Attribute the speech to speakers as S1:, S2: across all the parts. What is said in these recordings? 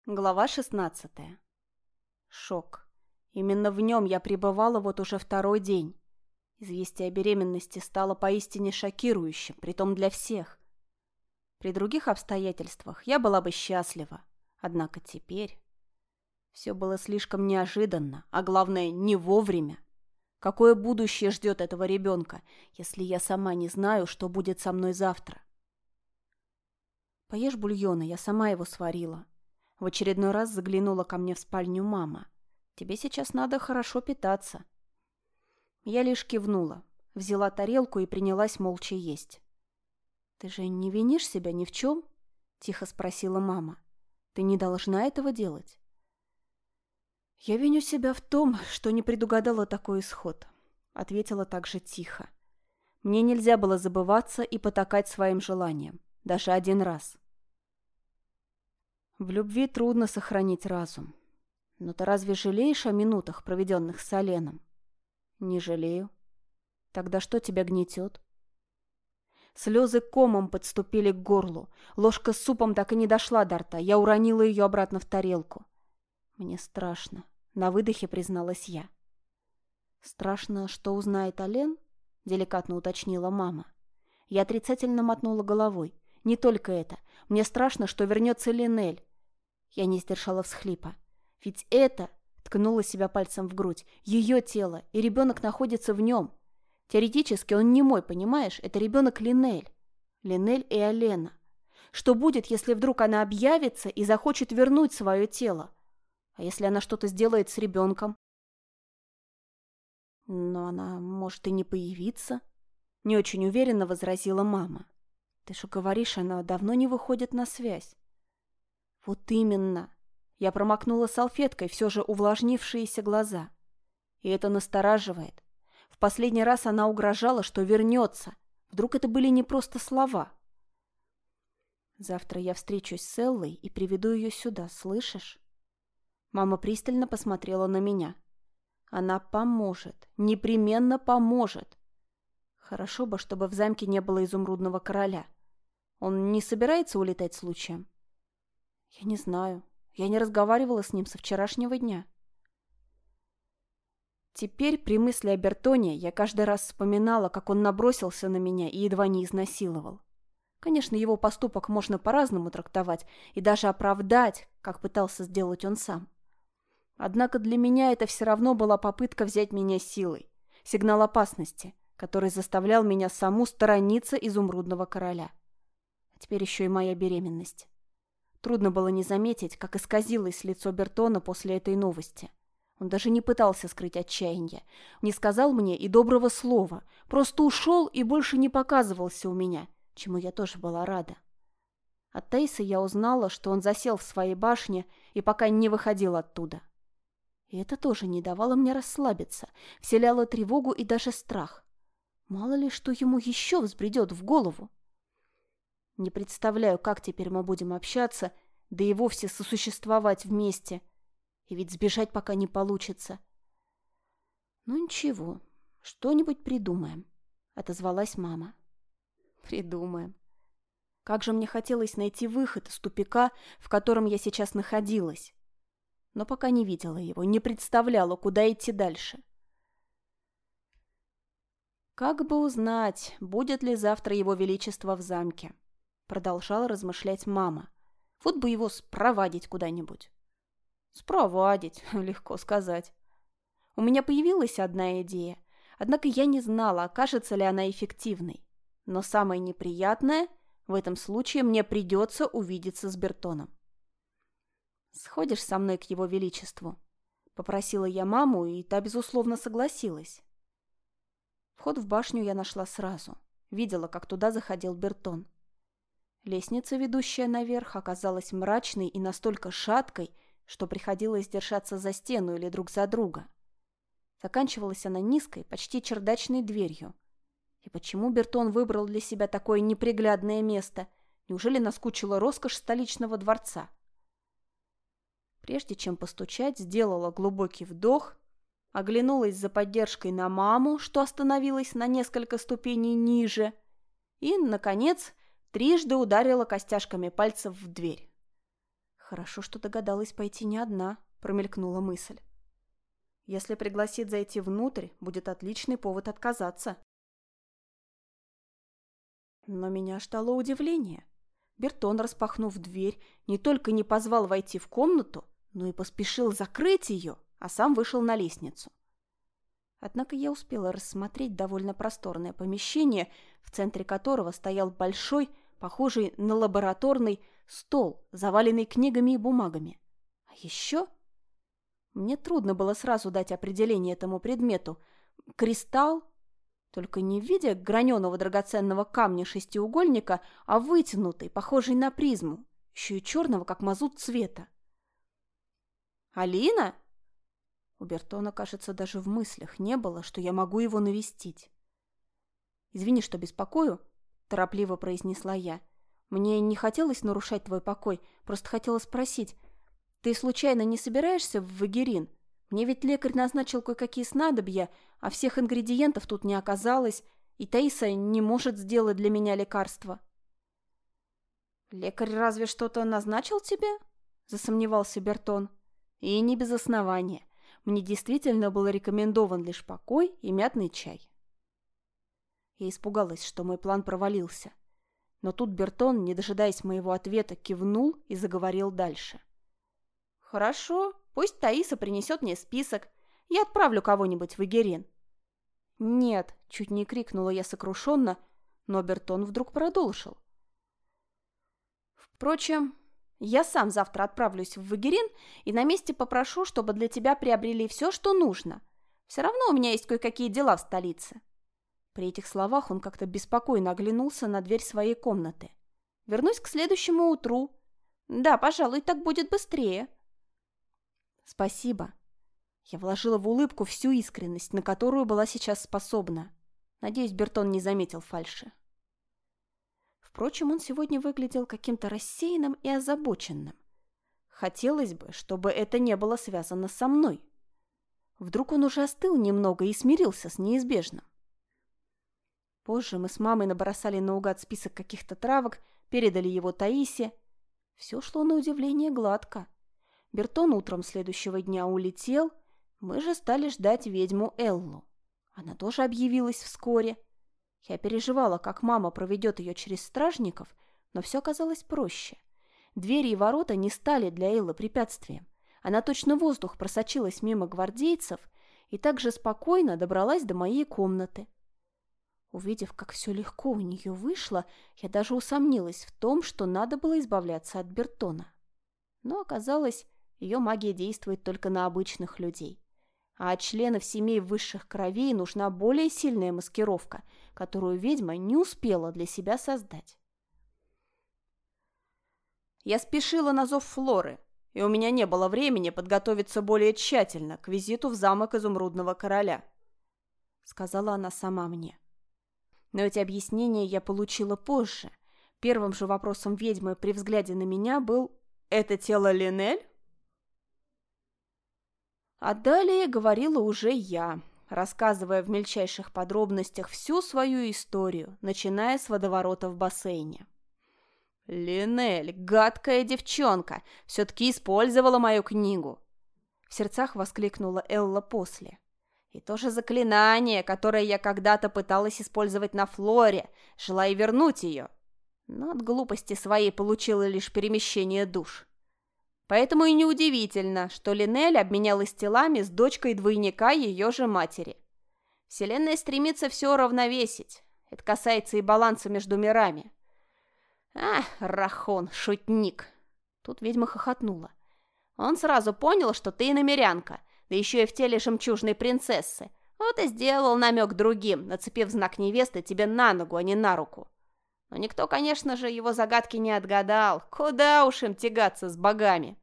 S1: Глава 16. Шок. Именно в нем я пребывала вот уже второй день. Известие о беременности стало поистине шокирующим, притом для всех. При других обстоятельствах я была бы счастлива. Однако теперь все было слишком неожиданно, а главное, не вовремя. Какое будущее ждет этого ребенка, если я сама не знаю, что будет со мной завтра? Поешь бульона, я сама его сварила. В очередной раз заглянула ко мне в спальню мама. «Тебе сейчас надо хорошо питаться». Я лишь кивнула, взяла тарелку и принялась молча есть. «Ты же не винишь себя ни в чем?» – тихо спросила мама. «Ты не должна этого делать». «Я виню себя в том, что не предугадала такой исход», – ответила также тихо. «Мне нельзя было забываться и потакать своим желаниям, даже один раз». В любви трудно сохранить разум. Но ты разве жалеешь о минутах, проведенных с Оленом? Не жалею. Тогда что тебя гнетет? Слезы комом подступили к горлу. Ложка с супом так и не дошла до рта. Я уронила ее обратно в тарелку. Мне страшно. На выдохе призналась я. Страшно, что узнает Олен? Деликатно уточнила мама. Я отрицательно мотнула головой. Не только это. Мне страшно, что вернется Линель. Я не сдержала всхлипа. Ведь это, ткнула себя пальцем в грудь, ее тело, и ребенок находится в нем. Теоретически он не мой, понимаешь? Это ребенок Линель. Линель и Олена. Что будет, если вдруг она объявится и захочет вернуть свое тело? А если она что-то сделает с ребенком? Но она может и не появиться. Не очень уверенно возразила мама. Ты же говоришь, она давно не выходит на связь. Вот именно. Я промокнула салфеткой все же увлажнившиеся глаза. И это настораживает. В последний раз она угрожала, что вернется. Вдруг это были не просто слова. Завтра я встречусь с Эллой и приведу ее сюда, слышишь? Мама пристально посмотрела на меня. Она поможет, непременно поможет. Хорошо бы, чтобы в замке не было изумрудного короля. Он не собирается улетать случаем? Я не знаю. Я не разговаривала с ним со вчерашнего дня. Теперь при мысли о Бертоне я каждый раз вспоминала, как он набросился на меня и едва не изнасиловал. Конечно, его поступок можно по-разному трактовать и даже оправдать, как пытался сделать он сам. Однако для меня это все равно была попытка взять меня силой, сигнал опасности, который заставлял меня саму сторониться изумрудного короля. А теперь еще и моя беременность. Трудно было не заметить, как исказилось лицо Бертона после этой новости. Он даже не пытался скрыть отчаяние, не сказал мне и доброго слова, просто ушел и больше не показывался у меня, чему я тоже была рада. От Тейса я узнала, что он засел в своей башне и пока не выходил оттуда. И это тоже не давало мне расслабиться, вселяло тревогу и даже страх. Мало ли, что ему еще взбредет в голову. Не представляю, как теперь мы будем общаться, да и вовсе сосуществовать вместе. И ведь сбежать пока не получится. Ну ничего, что-нибудь придумаем, отозвалась мама. Придумаем. Как же мне хотелось найти выход из тупика, в котором я сейчас находилась. Но пока не видела его, не представляла, куда идти дальше. Как бы узнать, будет ли завтра его величество в замке? Продолжала размышлять мама. Вот бы его спровадить куда-нибудь. Спровадить, легко сказать. У меня появилась одна идея, однако я не знала, окажется ли она эффективной. Но самое неприятное, в этом случае мне придется увидеться с Бертоном. «Сходишь со мной к его величеству?» — попросила я маму, и та, безусловно, согласилась. Вход в башню я нашла сразу. Видела, как туда заходил Бертон. Лестница, ведущая наверх, оказалась мрачной и настолько шаткой, что приходилось держаться за стену или друг за друга. Заканчивалась она низкой, почти чердачной дверью. И почему Бертон выбрал для себя такое неприглядное место? Неужели наскучила роскошь столичного дворца? Прежде чем постучать, сделала глубокий вдох, оглянулась за поддержкой на маму, что остановилась на несколько ступеней ниже, и, наконец, трижды ударила костяшками пальцев в дверь. Хорошо, что догадалась пойти не одна, промелькнула мысль. Если пригласит зайти внутрь, будет отличный повод отказаться. Но меня ждало удивление. Бертон, распахнув дверь, не только не позвал войти в комнату, но и поспешил закрыть ее, а сам вышел на лестницу. Однако я успела рассмотреть довольно просторное помещение, в центре которого стоял большой, похожий на лабораторный, стол, заваленный книгами и бумагами. А еще... Мне трудно было сразу дать определение этому предмету. Кристалл, только не в виде граненого драгоценного камня шестиугольника, а вытянутый, похожий на призму, еще и черного, как мазут цвета. «Алина?» У Бертона, кажется, даже в мыслях не было, что я могу его навестить. «Извини, что беспокою», – торопливо произнесла я. «Мне не хотелось нарушать твой покой, просто хотела спросить, ты случайно не собираешься в Вагерин? Мне ведь лекарь назначил кое-какие снадобья, а всех ингредиентов тут не оказалось, и Таиса не может сделать для меня лекарство». «Лекарь разве что-то назначил тебе?» – засомневался Бертон. «И не без основания. Мне действительно был рекомендован лишь покой и мятный чай». Я испугалась, что мой план провалился. Но тут Бертон, не дожидаясь моего ответа, кивнул и заговорил дальше. «Хорошо, пусть Таиса принесет мне список. Я отправлю кого-нибудь в Эгерин». «Нет», — чуть не крикнула я сокрушенно, но Бертон вдруг продолжил. «Впрочем, я сам завтра отправлюсь в Эгерин и на месте попрошу, чтобы для тебя приобрели все, что нужно. Все равно у меня есть кое-какие дела в столице». При этих словах он как-то беспокойно оглянулся на дверь своей комнаты. «Вернусь к следующему утру. Да, пожалуй, так будет быстрее». «Спасибо». Я вложила в улыбку всю искренность, на которую была сейчас способна. Надеюсь, Бертон не заметил фальши. Впрочем, он сегодня выглядел каким-то рассеянным и озабоченным. Хотелось бы, чтобы это не было связано со мной. Вдруг он уже остыл немного и смирился с неизбежным. Позже мы с мамой набросали наугад список каких-то травок, передали его Таисе. Все шло на удивление гладко. Бертон утром следующего дня улетел, мы же стали ждать ведьму Эллу. Она тоже объявилась вскоре. Я переживала, как мама проведет ее через стражников, но все оказалось проще. Двери и ворота не стали для Эллы препятствием. Она точно воздух просочилась мимо гвардейцев и также спокойно добралась до моей комнаты. Увидев, как все легко у нее вышло, я даже усомнилась в том, что надо было избавляться от Бертона. Но оказалось, ее магия действует только на обычных людей. А от членов семей высших кровей нужна более сильная маскировка, которую ведьма не успела для себя создать. Я спешила на зов Флоры, и у меня не было времени подготовиться более тщательно к визиту в замок Изумрудного Короля, сказала она сама мне. Но эти объяснения я получила позже. Первым же вопросом ведьмы при взгляде на меня был «Это тело Линель?» А далее говорила уже я, рассказывая в мельчайших подробностях всю свою историю, начиная с водоворота в бассейне. «Линель, гадкая девчонка, все-таки использовала мою книгу!» В сердцах воскликнула Элла после. «И то же заклинание, которое я когда-то пыталась использовать на Флоре, желая вернуть ее, но от глупости своей получила лишь перемещение душ. Поэтому и неудивительно, что Линель обменялась телами с дочкой двойника ее же матери. Вселенная стремится все уравновесить. Это касается и баланса между мирами». Рахон, шутник!» Тут ведьма хохотнула. «Он сразу понял, что ты иномерянка, да еще и в теле жемчужной принцессы. Вот и сделал намек другим, нацепив знак невесты тебе на ногу, а не на руку. Но никто, конечно же, его загадки не отгадал. Куда уж им тягаться с богами?»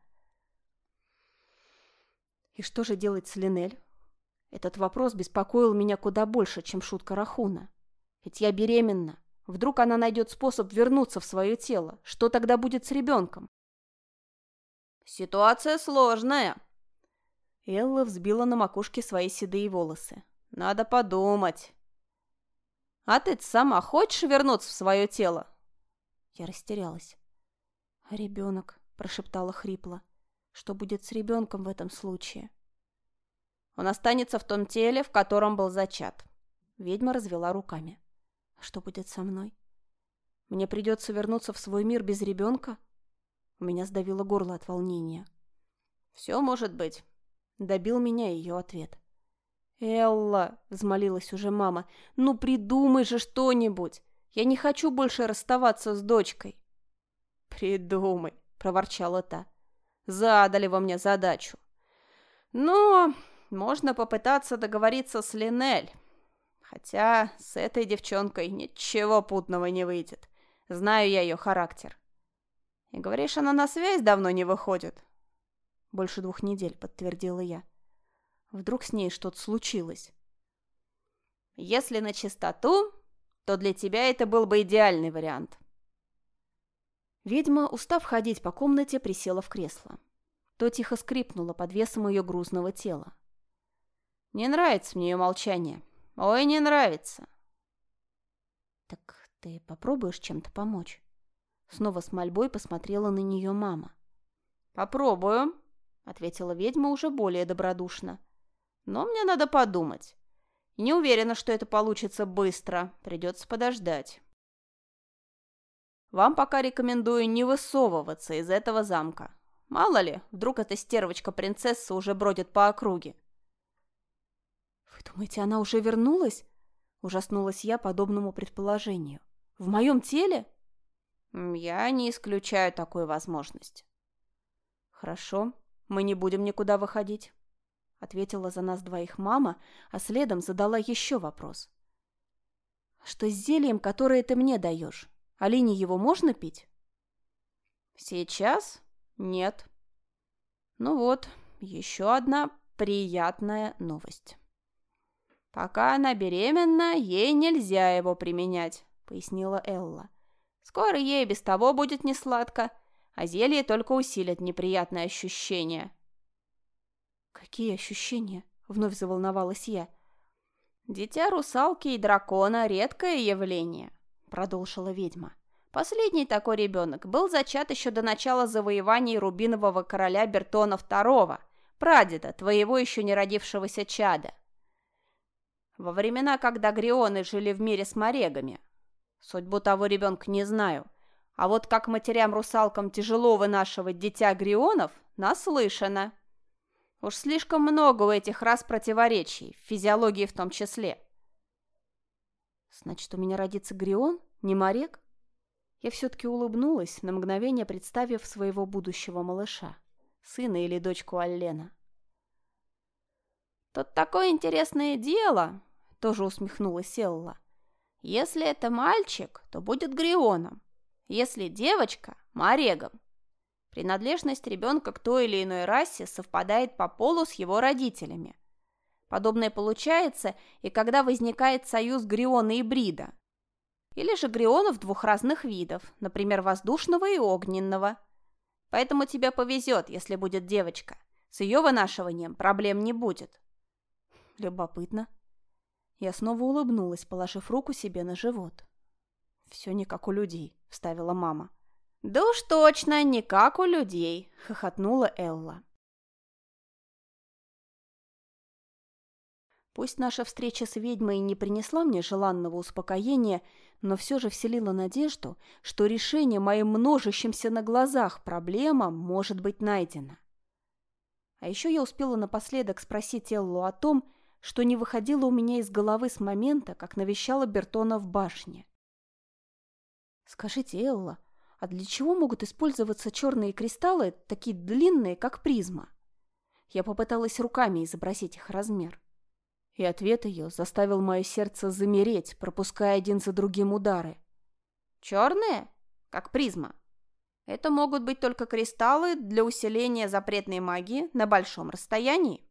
S1: И что же делать с Линель? Этот вопрос беспокоил меня куда больше, чем шутка Рахуна. Ведь я беременна. Вдруг она найдет способ вернуться в свое тело. Что тогда будет с ребенком? «Ситуация сложная». Элла взбила на макушке свои седые волосы. «Надо подумать». «А ты сама хочешь вернуться в свое тело?» Я растерялась. «А ребенок?» – прошептала хрипло. «Что будет с ребенком в этом случае?» «Он останется в том теле, в котором был зачат». Ведьма развела руками. «Что будет со мной? Мне придется вернуться в свой мир без ребенка?» У меня сдавило горло от волнения. «Все может быть», — добил меня ее ответ. «Элла», — взмолилась уже мама, — «ну придумай же что-нибудь. Я не хочу больше расставаться с дочкой». «Придумай», — проворчала та. «Задали вы мне задачу. Но можно попытаться договориться с Линель. Хотя с этой девчонкой ничего путного не выйдет. Знаю я ее характер. И говоришь, она на связь давно не выходит?» «Больше 2 недель», — подтвердила я. Вдруг с ней что-то случилось. «Если на чистоту, то для тебя это был бы идеальный вариант». Ведьма, устав ходить по комнате, присела в кресло. То тихо скрипнуло под весом ее грузного тела. «Не нравится мне ее молчание. Ой, не нравится». «Так ты попробуешь чем-то помочь?» Снова с мольбой посмотрела на нее мама. «Попробую», — ответила ведьма уже более добродушно. «Но мне надо подумать. Не уверена, что это получится быстро. Придется подождать. Вам пока рекомендую не высовываться из этого замка. Мало ли, вдруг эта стервочка-принцесса уже бродит по округе». «Вы думаете, она уже вернулась?» Ужаснулась я подобному предположению. «В моем теле?» «Я не исключаю такую возможность». «Хорошо, мы не будем никуда выходить», — ответила за нас 2 мама, а следом задала еще вопрос. «Что с зельем, которое ты мне даешь? Алине его можно пить?» «Сейчас? Нет». Ну вот, еще одна приятная новость. «Пока она беременна, ей нельзя его применять», — пояснила Элла. «Скоро ей без того будет несладко, а зелье только усилит неприятные ощущения». «Какие ощущения?» — вновь заволновалась я. «Дитя русалки и дракона — редкое явление», — продолжила ведьма. «Последний такой ребенок был зачат еще до начала завоеваний Рубинового короля Бертона II, прадеда, твоего еще не родившегося чада. Во времена, когда грионы жили в мире с морегами. Судьбу того ребенка не знаю. А вот как матерям-русалкам тяжело вынашивать дитя грионов, наслышано. Уж слишком много у этих рас противоречий, в физиологии в том числе». «Значит, у меня родится грион, не морек?» Я все-таки улыбнулась, на мгновение представив своего будущего малыша, сына или дочку Аллена. «Тут такое интересное дело», — тоже усмехнулась Элла. «Если это мальчик, то будет грионом. Если девочка – морегом. Принадлежность ребенка к той или иной расе совпадает по полу с его родителями. Подобное получается и когда возникает союз гриона и брида. Или же грионов 2 разных видов, например, воздушного и огненного. Поэтому тебе повезет, если будет девочка. С ее вынашиванием проблем не будет». «Любопытно». Я снова улыбнулась, положив руку себе на живот. «Все не как у людей», — вставила мама. «Да уж точно, не как у людей», — хохотнула Элла. Пусть наша встреча с ведьмой не принесла мне желанного успокоения, но все же вселила надежду, что решение моим множащимся на глазах проблемам может быть найдено. А еще я успела напоследок спросить Эллу о том, что не выходило у меня из головы с момента, как навещала Бертона в башне. «Скажите, Элла, а для чего могут использоваться черные кристаллы, такие длинные, как призма?» Я попыталась руками изобразить их размер. И ответ ее заставил мое сердце замереть, пропуская один за другим удары. «Черные? Как призма? Это могут быть только кристаллы для усиления запретной магии на большом расстоянии».